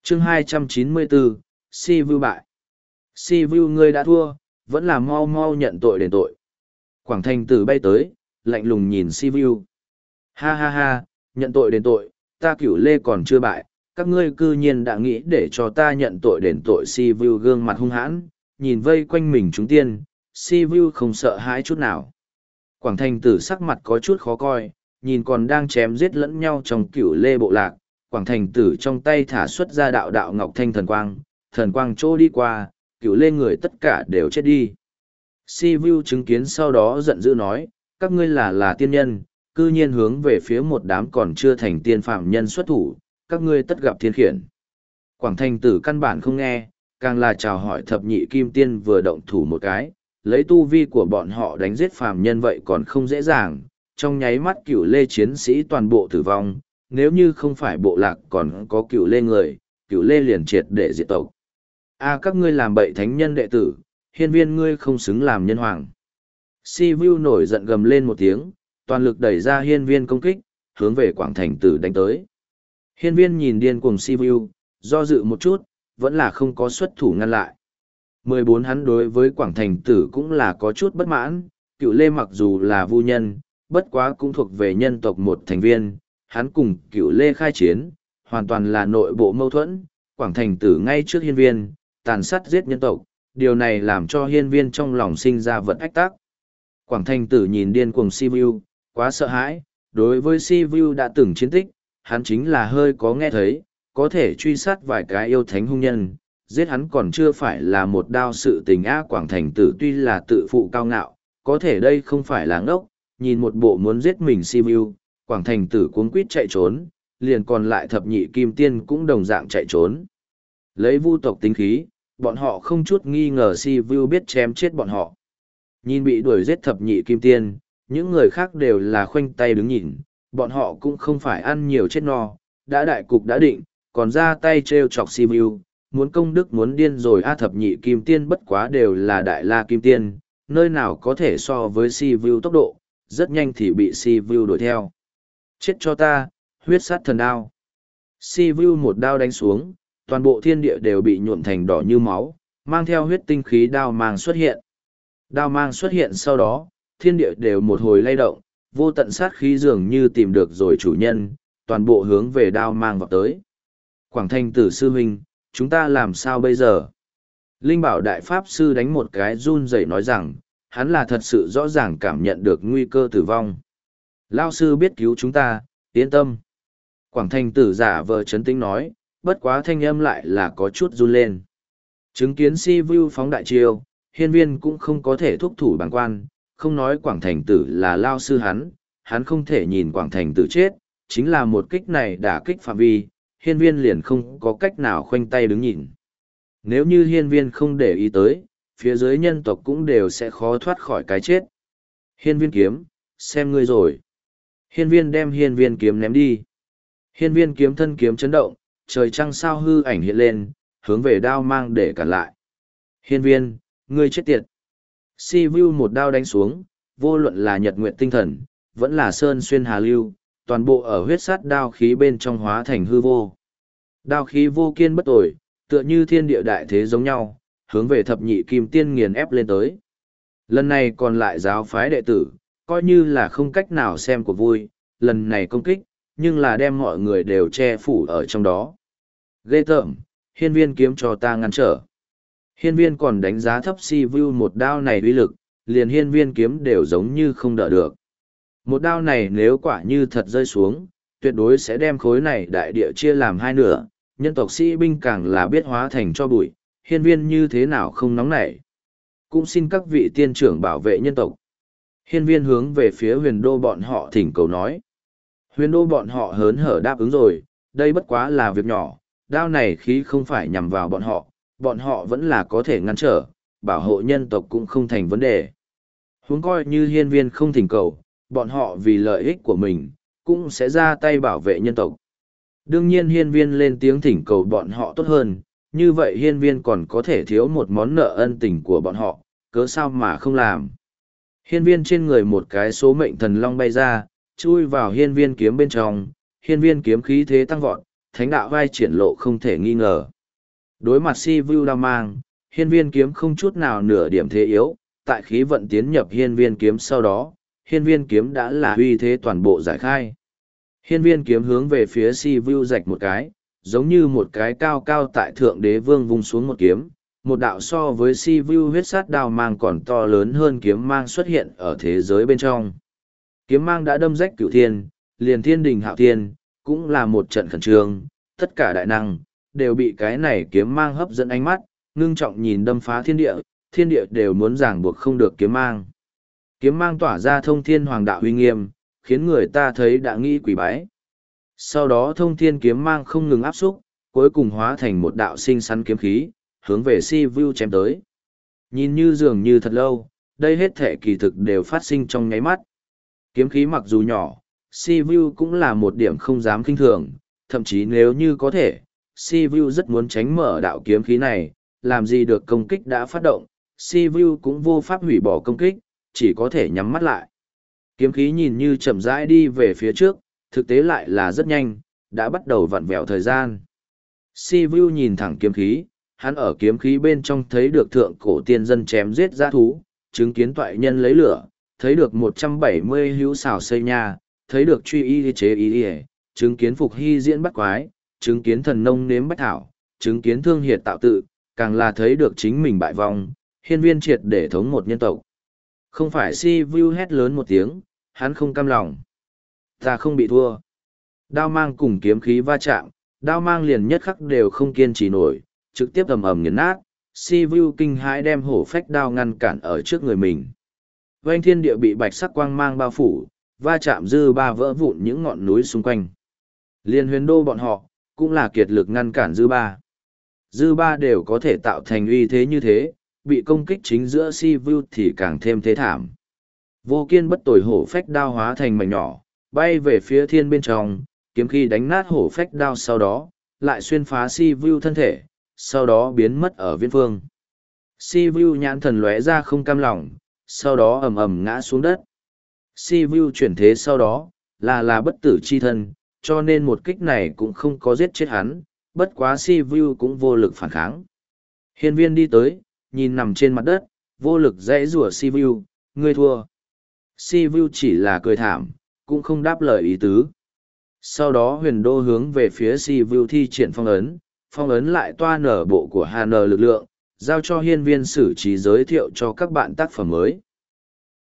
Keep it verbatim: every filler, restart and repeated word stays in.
chương hai trăm chín mươi bốn, si view bại. Si view ngươi đã thua, vẫn là mau mau nhận tội đền tội. Quảng Thành Tử bay tới, lạnh lùng nhìn si view. Ha ha ha, nhận tội đền tội, ta Cửu Lê còn chưa bại, các ngươi cư nhiên đã nghĩ để cho ta nhận tội đền tội. Si view gương mặt hung hãn, nhìn vây quanh mình chúng tiên, si view không sợ hãi chút nào. Quảng Thành Tử sắc mặt có chút khó coi, nhìn còn đang chém giết lẫn nhau trong Cửu Lê bộ lạc. Quảng Thành Tử trong tay thả xuất ra đạo đạo ngọc thanh thần quang, thần quang trô đi qua, Cửu Lê người tất cả đều chết đi. Si Vu chứng kiến sau đó giận dữ nói, các ngươi là là tiên nhân, cư nhiên hướng về phía một đám còn chưa thành tiên phạm nhân xuất thủ, các ngươi tất gặp thiên khiển. Quảng Thành Tử căn bản không nghe, càng là chào hỏi thập nhị kim tiên vừa động thủ một cái, lấy tu vi của bọn họ đánh giết phàm nhân vậy còn không dễ dàng, trong nháy mắt Cửu Lê chiến sĩ toàn bộ tử vong, nếu như không phải bộ lạc còn có Cửu Lê người, Cửu Lê liền triệt để diệt tộc. A các ngươi làm bậy thánh nhân đệ tử, hiên viên ngươi không xứng làm nhân hoàng. Si Vu nổi giận gầm lên một tiếng, toàn lực đẩy ra hiên viên công kích, hướng về Quảng Thành Tử đánh tới. Hiên viên nhìn điên cuồng Si Vu, do dự một chút, vẫn là không có xuất thủ ngăn lại. mười bốn hắn đối với Quảng Thành Tử cũng là có chút bất mãn, Cửu Lê mặc dù là vu nhân, bất quá cũng thuộc về nhân tộc một thành viên, hắn cùng Cửu Lê khai chiến, hoàn toàn là nội bộ mâu thuẫn, Quảng Thành Tử ngay trước hiên viên, tàn sát giết nhân tộc, điều này làm cho hiên viên trong lòng sinh ra vật ách tắc. Quảng Thành Tử nhìn điên cuồng Si Vu, quá sợ hãi, đối với Si Vu đã từng chiến tích, hắn chính là hơi có nghe thấy, có thể truy sát vài cái yêu thánh hung nhân, giết hắn còn chưa phải là một đao sự tình á. Quảng Thành Tử tuy là tự phụ cao ngạo, có thể đây không phải là ngốc, nhìn một bộ muốn giết mình Si Vu, Quảng Thành Tử cuống quýt chạy trốn, liền còn lại thập nhị kim tiên cũng đồng dạng chạy trốn. Lấy vu tộc tính khí, bọn họ không chút nghi ngờ Si Vu biết chém chết bọn họ. Nhìn bị đuổi giết thập nhị kim tiên, những người khác đều là khoanh tay đứng nhìn, bọn họ cũng không phải ăn nhiều chết no, đã đại cục đã định, còn ra tay trêu chọc Si Vu, muốn công đức muốn điên rồi. A thập nhị kim tiên bất quá đều là đại la kim tiên, nơi nào có thể so với Si Vu tốc độ, rất nhanh thì bị Si Vu đuổi theo. Chết cho ta, huyết sát thần đao. Si Vu một đao đánh xuống, toàn bộ thiên địa đều bị nhuộm thành đỏ như máu, mang theo huyết tinh khí đao mang xuất hiện. Đao mang xuất hiện sau đó, thiên địa đều một hồi lay động, vô tận sát khí dường như tìm được rồi chủ nhân, toàn bộ hướng về đao mang vào tới. Quảng Thành Tử sư huynh, chúng ta làm sao bây giờ? Linh Bảo Đại Pháp Sư đánh một cái run rẩy nói rằng, hắn là thật sự rõ ràng cảm nhận được nguy cơ tử vong. Lao sư biết cứu chúng ta, yên tâm. Quảng Thành Tử giả vờ trấn tĩnh nói, bất quá thanh âm lại là có chút run lên. Chứng kiến Si Vu phóng đại chiêu, hiên viên cũng không có thể thúc thủ bằng quan, không nói Quảng Thành Tử là lao sư hắn, hắn không thể nhìn Quảng Thành Tử chết, chính là một kích này đả kích phạm vi, hiên viên liền không có cách nào khoanh tay đứng nhìn. Nếu như hiên viên không để ý tới, phía dưới nhân tộc cũng đều sẽ khó thoát khỏi cái chết. Hiên viên kiếm, xem ngươi rồi. Hiên viên đem hiên viên kiếm ném đi. Hiên viên kiếm thân kiếm chấn động, trời trăng sao hư ảnh hiện lên, hướng về đao mang để cản lại. Hiên viên, ngươi chết tiệt. Si Vu một đao đánh xuống, vô luận là nhật nguyệt tinh thần, vẫn là sơn xuyên hà lưu, toàn bộ ở huyết sát đao khí bên trong hóa thành hư vô. Đao khí vô kiên bất tồi, tựa như thiên địa đại thế giống nhau, hướng về thập nhị kim tiên nghiền ép lên tới. Lần này còn lại giáo phái đệ tử, coi như là không cách nào xem của vui, lần này công kích, nhưng là đem mọi người đều che phủ ở trong đó. Ghê tởm, hiên viên kiếm cho ta ngăn trở. Hiên viên còn đánh giá thấp Si Vu một đao này uy lực, liền hiên viên kiếm đều giống như không đỡ được. Một đao này nếu quả như thật rơi xuống, tuyệt đối sẽ đem khối này đại địa chia làm hai nửa, nhân tộc sĩ binh càng là biết hóa thành cho bụi, hiên viên như thế nào không nóng nảy. Cũng xin các vị tiên trưởng bảo vệ nhân tộc. Hiên viên hướng về phía huyền đô bọn họ thỉnh cầu nói. Huyền đô bọn họ hớn hở đáp ứng rồi, đây bất quá là việc nhỏ, đao này khí không phải nhằm vào bọn họ, bọn họ vẫn là có thể ngăn trở, bảo hộ nhân tộc cũng không thành vấn đề. Huống coi như hiên viên không thỉnh cầu, bọn họ vì lợi ích của mình, cũng sẽ ra tay bảo vệ nhân tộc. Đương nhiên hiên viên lên tiếng thỉnh cầu bọn họ tốt hơn, như vậy hiên viên còn có thể thiếu một món nợ ân tình của bọn họ, cớ sao mà không làm. Hiên viên trên người một cái số mệnh thần long bay ra, chui vào hiên viên kiếm bên trong, hiên viên kiếm khí thế tăng vọt, thánh đạo vai triển lộ không thể nghi ngờ. Đối mặt si vu đao mang, hiên viên kiếm không chút nào nửa điểm thế yếu, tại khí vận tiến nhập hiên viên kiếm sau đó, hiên viên kiếm đã là uy thế toàn bộ giải khai. Hiên viên kiếm hướng về phía si vu rạch một cái, giống như một cái cao cao tại thượng đế vương vung xuống một kiếm, một đạo so với si vu huyết sát đao mang còn to lớn hơn kiếm mang xuất hiện ở thế giới bên trong. Kiếm mang đã đâm rách cửu thiên, liền thiên đình hạo thiên, cũng là một trận khẩn trương, tất cả đại năng, đều bị cái này kiếm mang hấp dẫn ánh mắt, ngưng trọng nhìn đâm phá thiên địa, thiên địa đều muốn ràng buộc không được kiếm mang. Kiếm mang tỏa ra thông thiên hoàng đạo uy nghiêm, khiến người ta thấy đã nghĩ quỷ bái. Sau đó thông thiên kiếm mang không ngừng áp xúc, cuối cùng hóa thành một đạo sinh sắn kiếm khí, hướng về si vu chém tới. Nhìn như dường như thật lâu, đây hết thể kỳ thực đều phát sinh trong nháy mắt. Kiếm khí mặc dù nhỏ, si vu cũng là một điểm không dám kinh thường, thậm chí nếu như có thể, si vu rất muốn tránh mở đạo kiếm khí này, làm gì được công kích đã phát động, si vu cũng vô pháp hủy bỏ công kích, chỉ có thể nhắm mắt lại. Kiếm khí nhìn như chậm rãi đi về phía trước, thực tế lại là rất nhanh, đã bắt đầu vặn vẹo thời gian. Si vu nhìn thẳng kiếm khí, hắn ở kiếm khí bên trong thấy được thượng cổ tiên dân chém giết dã thú, chứng kiến toại nhân lấy lửa, thấy được một trăm bảy mươi hữu xào xây nhà, thấy được truy y chế y y, chứng kiến phục hy diễn bắt quái, chứng kiến thần nông nếm bách thảo, chứng kiến thương hiệt tạo tự, càng là thấy được chính mình bại vong, hiên viên triệt để thống một nhân tộc. Không phải si vu hét lớn một tiếng, hắn không cam lòng. Ta không bị thua. Đao mang cùng kiếm khí va chạm, đao mang liền nhất khắc đều không kiên trì nổi, trực tiếp ầm ầm nghiền nát, si vu kinh hãi đem hổ phách đao ngăn cản ở trước người mình. Vành thiên địa bị bạch sắc quang mang bao phủ, va chạm dư ba vỡ vụn những ngọn núi xung quanh. Liên huyền đô bọn họ, cũng là kiệt lực ngăn cản dư ba. Dư ba đều có thể tạo thành uy thế như thế, bị công kích chính giữa si vu thì càng thêm thế thảm. Vô kiên bất tồi hổ phách đao hóa thành mảnh nhỏ, bay về phía thiên bên trong, kiếm khi đánh nát hổ phách đao sau đó, lại xuyên phá si vu thân thể, sau đó biến mất ở viễn phương. Si vu nhãn thần lóe ra không cam lòng, sau đó ầm ầm ngã xuống đất. Si vu chuyển thế sau đó, là là bất tử chi thân, cho nên một kích này cũng không có giết chết hắn, bất quá si vu cũng vô lực phản kháng. Hiên viên đi tới, nhìn nằm trên mặt đất, vô lực dãy rủa si vu, ngươi thua. Si vu chỉ là cười thảm, cũng không đáp lời ý tứ. Sau đó huyền đô hướng về phía si vu thi triển phong ấn, phong ấn lại toa nở bộ của Hà Nờ lực lượng, giao cho hiên viên xử trí giới thiệu cho các bạn tác phẩm mới.